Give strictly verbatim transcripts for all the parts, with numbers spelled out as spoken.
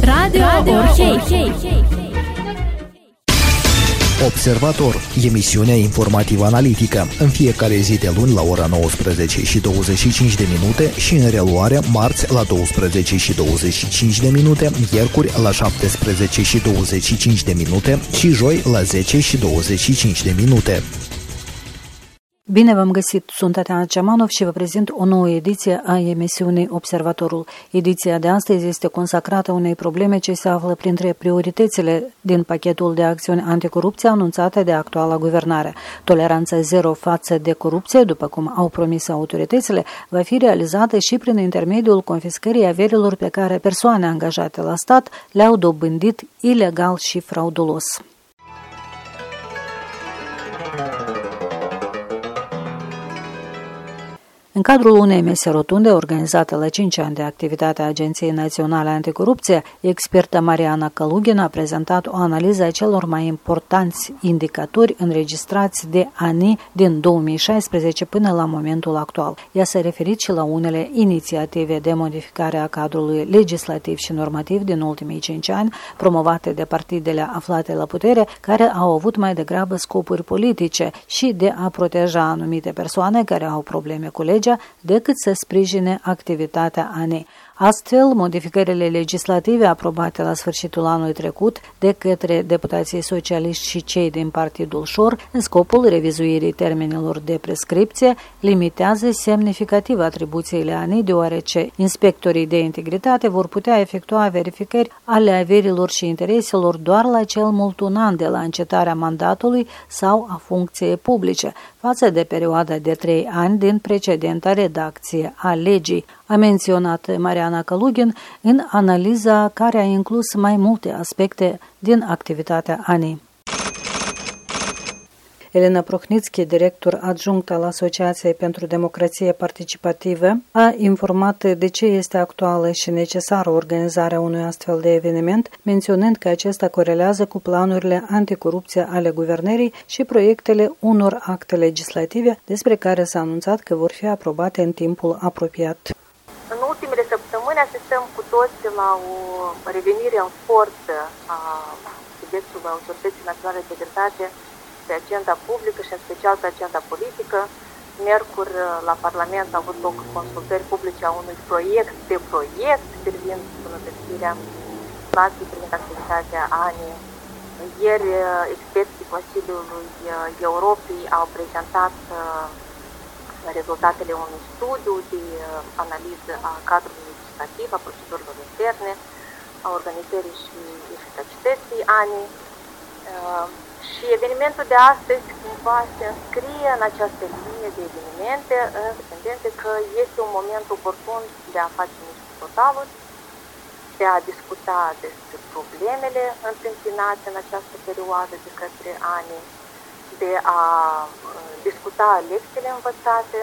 Radio, Radio Orhei. Observator, emisiunea informativ-analitică, în fiecare zi de luni la ora nouăsprezece și douăzeci și cinci de minute și în reluare marți la douăsprezece și douăzeci și cinci de minute, miercuri la șaptesprezece și douăzeci și cinci de minute și joi la zece și douăzeci și cinci de minute. Bine v-am găsit, sunt Tatiana Ceamanov și vă prezint o nouă ediție a emisiunii Observatorul. Ediția de astăzi este consacrată unei probleme ce se află printre prioritățile din pachetul de acțiuni anticorupție anunțate de actuala guvernare. Toleranța zero față de corupție, după cum au promis autoritățile, va fi realizată și prin intermediul confiscării averilor pe care persoane angajate la stat le-au dobândit ilegal și fraudulos. În cadrul unei mese rotunde organizată la cinci ani de activitatea Agenției Naționale Anticorupție, experta Mariana Kalugin a prezentat o analiză a celor mai importanți indicatori înregistrați de A N I din două mii șaisprezece până la momentul actual. Ea s-a referit și la unele inițiative de modificare a cadrului legislativ și normativ din ultimii cinci ani, promovate de partidele aflate la putere, care au avut mai degrabă scopuri politice și de a proteja anumite persoane care au probleme cu legea, decât să sprijine activitatea A N I. Astfel, modificările legislative aprobate la sfârșitul anului trecut de către deputații socialiști și cei din Partidul Șor, în scopul revizuirii termenilor de prescripție, limitează semnificativ atribuțiile A N I, deoarece inspectorii de integritate vor putea efectua verificări ale averilor și intereselor doar la cel mult un an de la încetarea mandatului sau a funcției publice, față de perioada de trei ani din precedenta redacție a legii, a menționat Mariana Kalugin în analiza care a inclus mai multe aspecte din activitatea A N I. Elena Prohnitski, director adjunct al Asociației pentru Democrație Participativă, a informat de ce este actuală și necesară organizarea unui astfel de eveniment, menționând că acesta corelează cu planurile anticorupție ale guvernării și proiectele unor acte legislative despre care s-a anunțat că vor fi aprobate în timpul apropiat. În ultimele săptămâni asistăm cu toți la o revenire în forță a subiectului Autorității Naționale de Integritate pe agenda publică și în special pe agenda politică. Miercuri la Parlament a avut loc consultări publice a unui proiect de proiect privind îmbunătățirea nației privind activitatea A N I. Ieri experții Consiliului Europei au prezentat rezultatele unui studiu de analiză a cadrului legislativ, a procedurilor interne, a organizării și eficacității A N I. Și evenimentul de astăzi cumva se înscrie în această linie de evenimente, independente că este un moment oportun de a face niște totaluri, de a discuta despre problemele întâmpinate în această perioadă de către A N I, de a discuta lecțiile învățate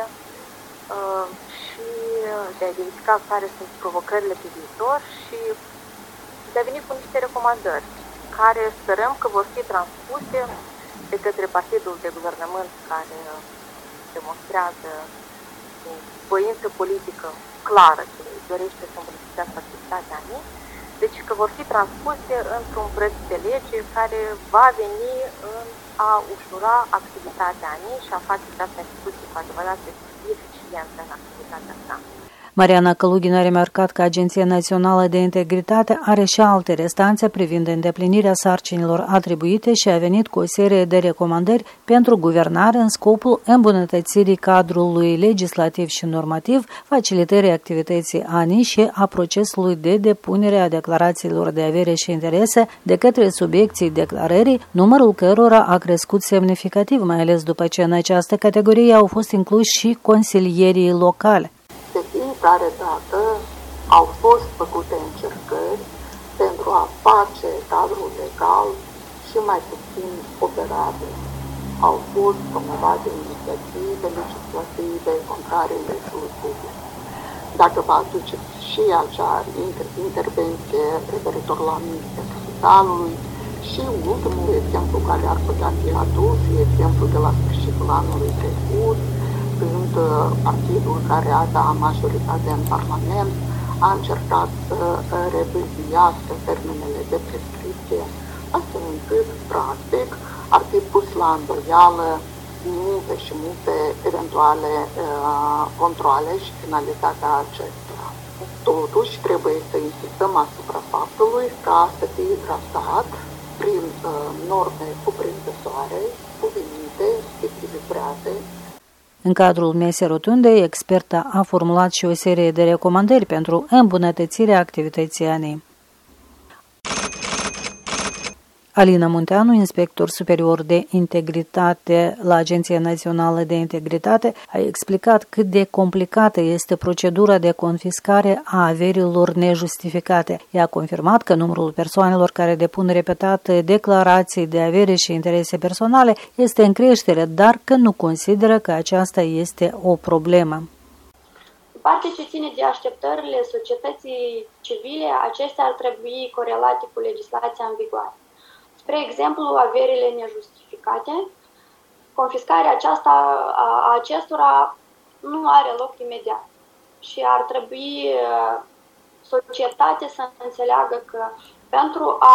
și de a identifica care sunt provocările pe viitor și de a veni cu niște recomandări care sperăm că vor fi transpuse de către partidul de guvernământ care demonstrează voință politică clară ce dorește să îmbunătățească activitatea A N I, deci că vor fi transpuse într-un proiect de lege care va veni în a ușura activitatea A N I și a face această instituție cu adevărat eficientă în activitatea sa. Mariana Kalugin a remarcat că Agenția Națională de Integritate are și alte restanțe privind îndeplinirea sarcinilor atribuite și a venit cu o serie de recomandări pentru guvernare în scopul îmbunătățirii cadrului legislativ și normativ, facilitării activității A N I și a procesului de depunere a declarațiilor de avere și interese de către subiecții declarării, numărul cărora a crescut semnificativ, mai ales după ce în această categorie au fost incluși și consilierii locale. De fiecare dată au fost făcute încercări pentru a face cadrul legal și mai puțin operabil. Au fost promovate inițiative legislative contrare legii publice. Dacă vă aduceți și acea intervenție referitor la Ministerul Spitalului și ultimul exemplu care ar putea fi adus, exemplu de la sfârșitul anului trecut, când partidul care avea majoritate în Parlament a încercat să revizuiască termenele de prescripție, astfel încât, practic, ar fi pus la îndoială multe și multe eventuale uh, controale și finalitatea acestora. Totuși, trebuie să insistăm asupra faptului ca să fie tratat prin uh, norme cuprinzătoare, cuvenite, echilibrate. În cadrul mesei rotunde, experta a formulat și o serie de recomandări pentru îmbunătățirea activității A N I. Alina Munteanu, inspector superior de integritate la Agenția Națională de Integritate, a explicat cât de complicată este procedura de confiscare a averilor nejustificate. Ea a confirmat că numărul persoanelor care depun repetat declarații de avere și interese personale este în creștere, dar că nu consideră că aceasta este o problemă. În parte ce ține de așteptările societății civile, acestea ar trebui corelate cu legislația în vigoare. Spre exemplu, averile nejustificate, confiscarea aceasta a acestora nu are loc imediat și ar trebui societatea să înțeleagă că pentru a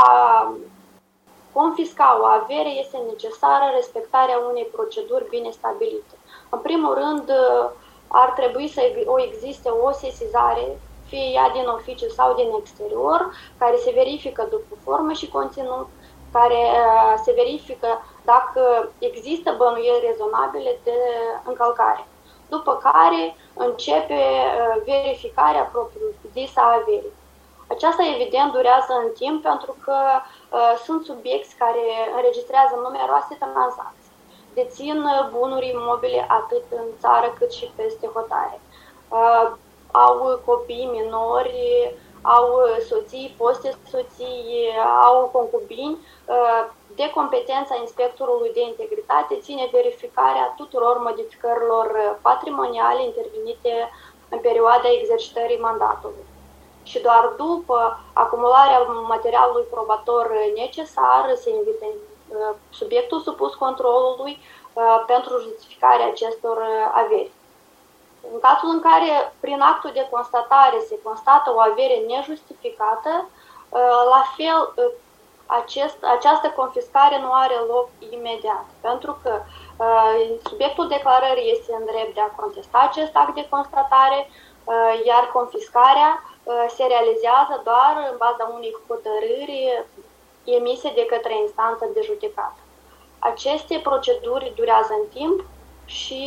confisca o avere este necesară respectarea unei proceduri bine stabilite. În primul rând, ar trebui să existe o sesizare, fie ea din oficiu sau din exterior, care se verifică după formă și conținut, care uh, se verifică dacă există bănuieli rezonabile de încălcare. După care începe uh, verificarea propriu-zisă a averii. Aceasta, evident, durează în timp pentru că uh, sunt subiecti care înregistrează numeroase tranzacții. Dețin bunuri imobile atât în țară cât și peste hotare. Uh, au copii minori, au soții, foste soții, au concubini. De competența inspectorului de integritate ține verificarea tuturor modificărilor patrimoniale intervenite în perioada exercitării mandatului. Și doar după acumularea materialului probator necesar se invită subiectul supus controlului pentru justificarea acestor averi. În cazul în care prin actul de constatare se constată o avere nejustificată, la fel acest, această confiscare nu are loc imediat, pentru că subiectul declarării este în drept de a contesta acest act de constatare, iar confiscarea se realizează doar în baza unei hotărâri emise de către instanță de judecată. Aceste proceduri durează în timp și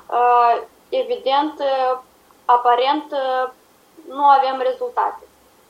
evident, aparent, nu avem rezultate.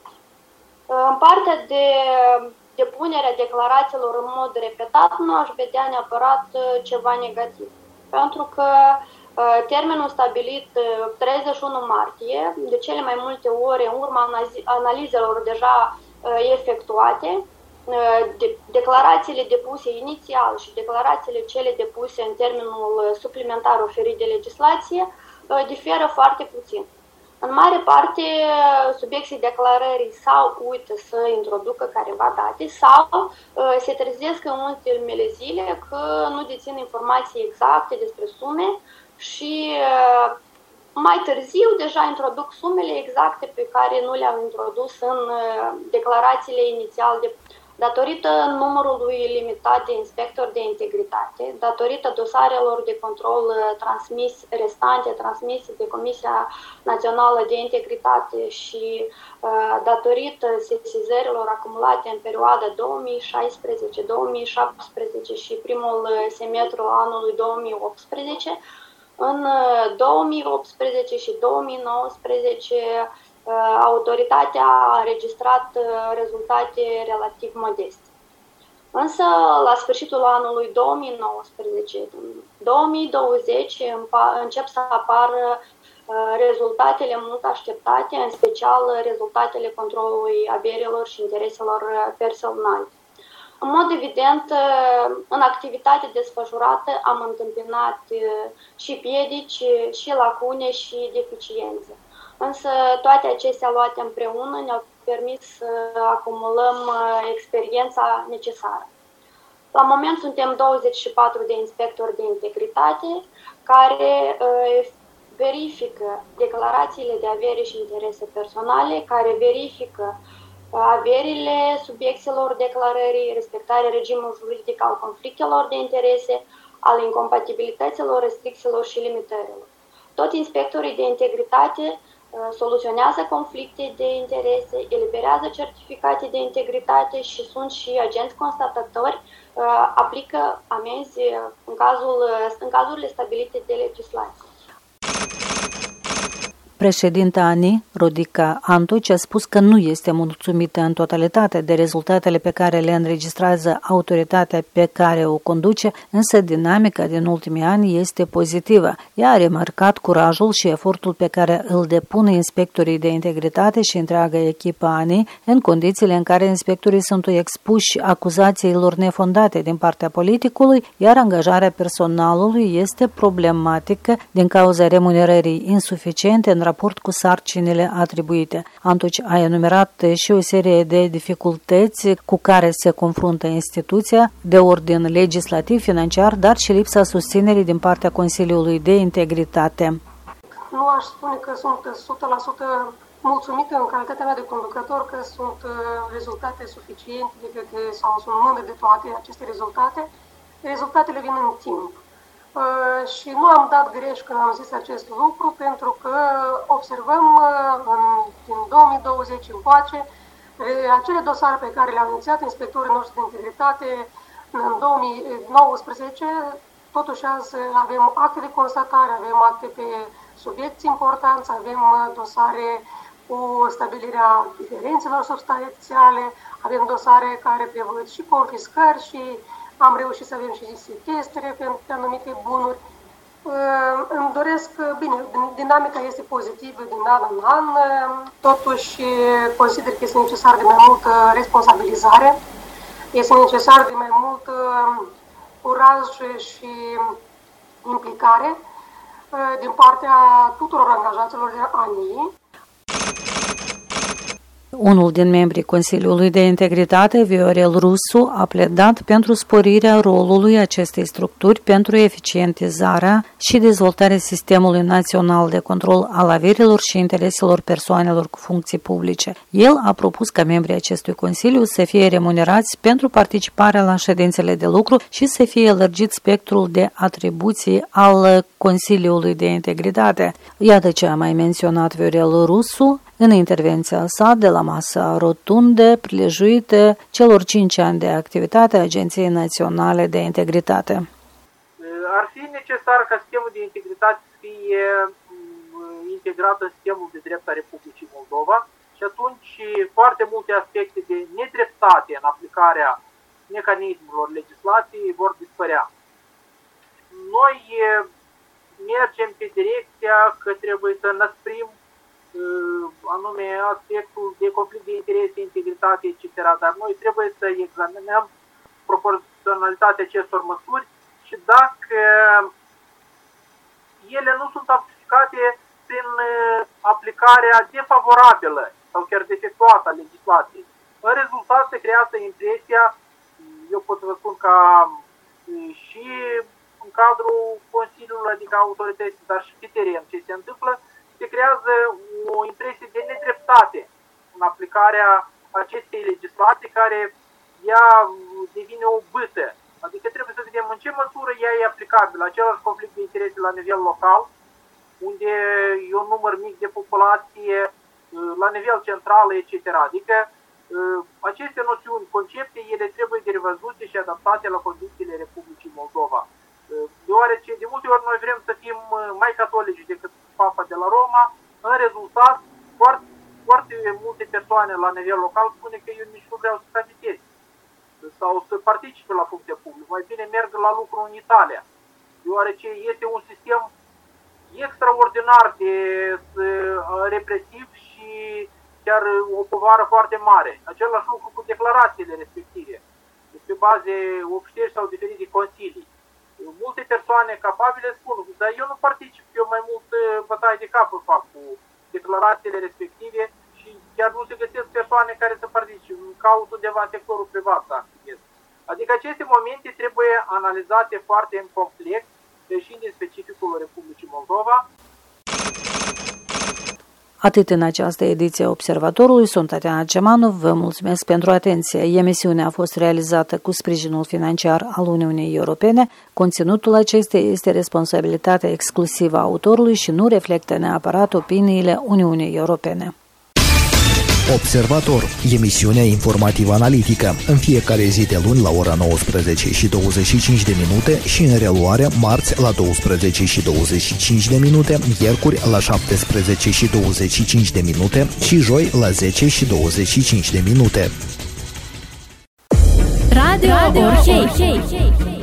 În partea de depunerea declarațiilor în mod repetat, nu aș vedea neapărat ceva negativ. Pentru că termenul stabilit treizeci și unu martie, de cele mai multe ori, în urma analizelor deja efectuate, declarațiile depuse inițial și declarațiile cele depuse în termenul suplimentar oferit de legislație diferă foarte puțin. În mare parte, subiecții declarării sau uită să introducă careva date sau se trezesc în ultimele zile că nu dețin informații exacte despre sume și mai târziu deja introduc sumele exacte pe care nu le-au introdus în declarațiile inițial de datorită numărului limitat de inspectori de integritate, datorită dosarelor de control transmis, restante transmise de Comisia Națională de Integritate și uh, datorită sesizărilor acumulate în perioada două mii șaisprezece două mii șaptesprezece și primul semestru anului două mii optsprezece, în două mii optsprezece și două mii nouăsprezece autoritatea a înregistrat rezultate relativ modeste. Însă, la sfârșitul anului două mii nouăsprezece două mii douăzeci încep să apară rezultatele mult așteptate, în special rezultatele controlului averilor și intereselor personale. În mod evident, în activitatea desfășurată am întâmpinat și piedici, și lacune, și deficiențe. Însă toate acestea luate împreună ne-au permis să acumulăm experiența necesară. La moment suntem douăzeci și patru de inspectori de integritate care verifică declarațiile de avere și interese personale, care verifică averile subiecților declarării, respectarea regimului juridic al conflictelor de interese, al incompatibilităților, restricțiilor și limitărilor. Toți inspectorii de integritate soluționează conflicte de interese, eliberează certificate de integritate și sunt și agenți constatători, aplică amenzi în, cazul, în cazurile stabilite de legislație. Președinta A N I, Rodica Antuci, a spus că nu este mulțumită în totalitate de rezultatele pe care le înregistrează autoritatea pe care o conduce, însă dinamica din ultimii ani este pozitivă. Ea a remarcat curajul și efortul pe care îl depun inspectorii de integritate și întreaga echipă A N I în condițiile în care inspectorii sunt expuși acuzațiilor nefondate din partea politicului, iar angajarea personalului este problematică din cauza remunerării insuficiente în raport cu sarcinile atribuite. Antuci a enumerat și o serie de dificultăți cu care se confruntă instituția de ordin legislativ, financiar, dar și lipsa susținerii din partea Consiliului de Integritate. Nu aș spune că sunt o sută la sută mulțumită în calitatea mea de conducător că sunt rezultate suficiente sau sunt mândră de toate aceste rezultate. Rezultatele vin în timp. Uh, și nu am dat greș când am zis acest lucru, pentru că observăm uh, în, din două mii douăzeci încoace acele dosare pe care le-au inițiat inspectorii noștri de integritate în două mii nouăsprezece, totuși azi avem acte de constatare, avem acte pe subiecti importanți, avem dosare cu stabilirea diferențelor substanțiale, avem dosare care prevăd și confiscări și am reușit să avem și sechestrere pentru anumite bunuri. Îmi doresc, bine, dinamica este pozitivă din an în an, totuși consider că este necesar de mai multă responsabilizare, este necesar de mai mult curaj și implicare din partea tuturor angajaților de A N I. Unul din membrii Consiliului de Integritate, Viorel Rusu, a pledat pentru sporirea rolului acestei structuri pentru eficientizarea și dezvoltarea sistemului național de control al averilor și intereselor persoanelor cu funcții publice. El a propus ca membrii acestui Consiliu să fie remunerați pentru participarea la ședințele de lucru și să fie lărgit spectrul de atribuții al Consiliului de Integritate. Iată ce a mai menționat Viorel Rusu în intervenția sa de la masa rotundă prilejuită celor cinci ani de activitate a Agenției Naționale de Integritate. Ar fi necesar ca sistemul de integritate să fie integrat în sistemul de drept a Republicii Moldova și atunci foarte multe aspecte de nedreptate în aplicarea mecanismelor legislației vor dispărea. Noi mergem pe direcția că trebuie să năsprim anume aspectul de conflict de interese, integritate, et cetera. Dar noi trebuie să examinăm proporționalitatea acestor măsuri și dacă ele nu sunt aplicate prin aplicarea defavorabilă sau chiar defectuoasă a legislației. În rezultat se creează impresia, eu pot să vă spun ca și în cadrul Consiliului, adică autorității, dar și pe teren ce se întâmplă, se creează o impresie de nedreptate în aplicarea acestei legislații care ea devine o bâtă. Adică trebuie să vedem în ce măsură ea e aplicabilă. Același conflict de interese la nivel local, unde e un număr mic de populație, la nivel central, et cetera. Adică aceste noțiuni, concepte, ele trebuie de revăzute și adaptate la condițiile Republicii Moldova. Deoarece de multe ori noi vrem să fim mai catolici decât Papa de la Roma, în rezultat, foarte, foarte multe persoane la nivel local spune că eu nici nu vreau să candidez sau să participe la funcție publică. Mai bine merg la lucru în Italia, deoarece este un sistem extraordinar de represiv și chiar o povară foarte mare. Același lucru cu declarațiile respective, pe baze obștești sau diferite consilii. Multe persoane capabile spun, dar eu nu particip, eu mai mult bătaie de cap fac cu declarațiile respective și chiar nu se găsesc persoane care să participe, caut undeva în sectorul privat să activez. Adică aceste momente trebuie analizate foarte în complex, deși din specificul Republicii Moldova. Atât în această ediție a Observatorului, sunt Tatiana Gemanu, vă mulțumesc pentru atenție. Emisiunea a fost realizată cu sprijinul financiar al Uniunii Europene. Conținutul acestei este responsabilitatea exclusivă a autorului și nu reflectă neapărat opiniile Uniunii Europene. Observator, emisiunea informativă analitică, în fiecare zi de luni la ora nouăsprezece și douăzeci și cinci de minute și în reluare marți la douăsprezece și douăzeci și cinci de minute, miercuri la șaptesprezece și douăzeci și cinci de minute și joi la zece și douăzeci și cinci de minute. Radio Orhei.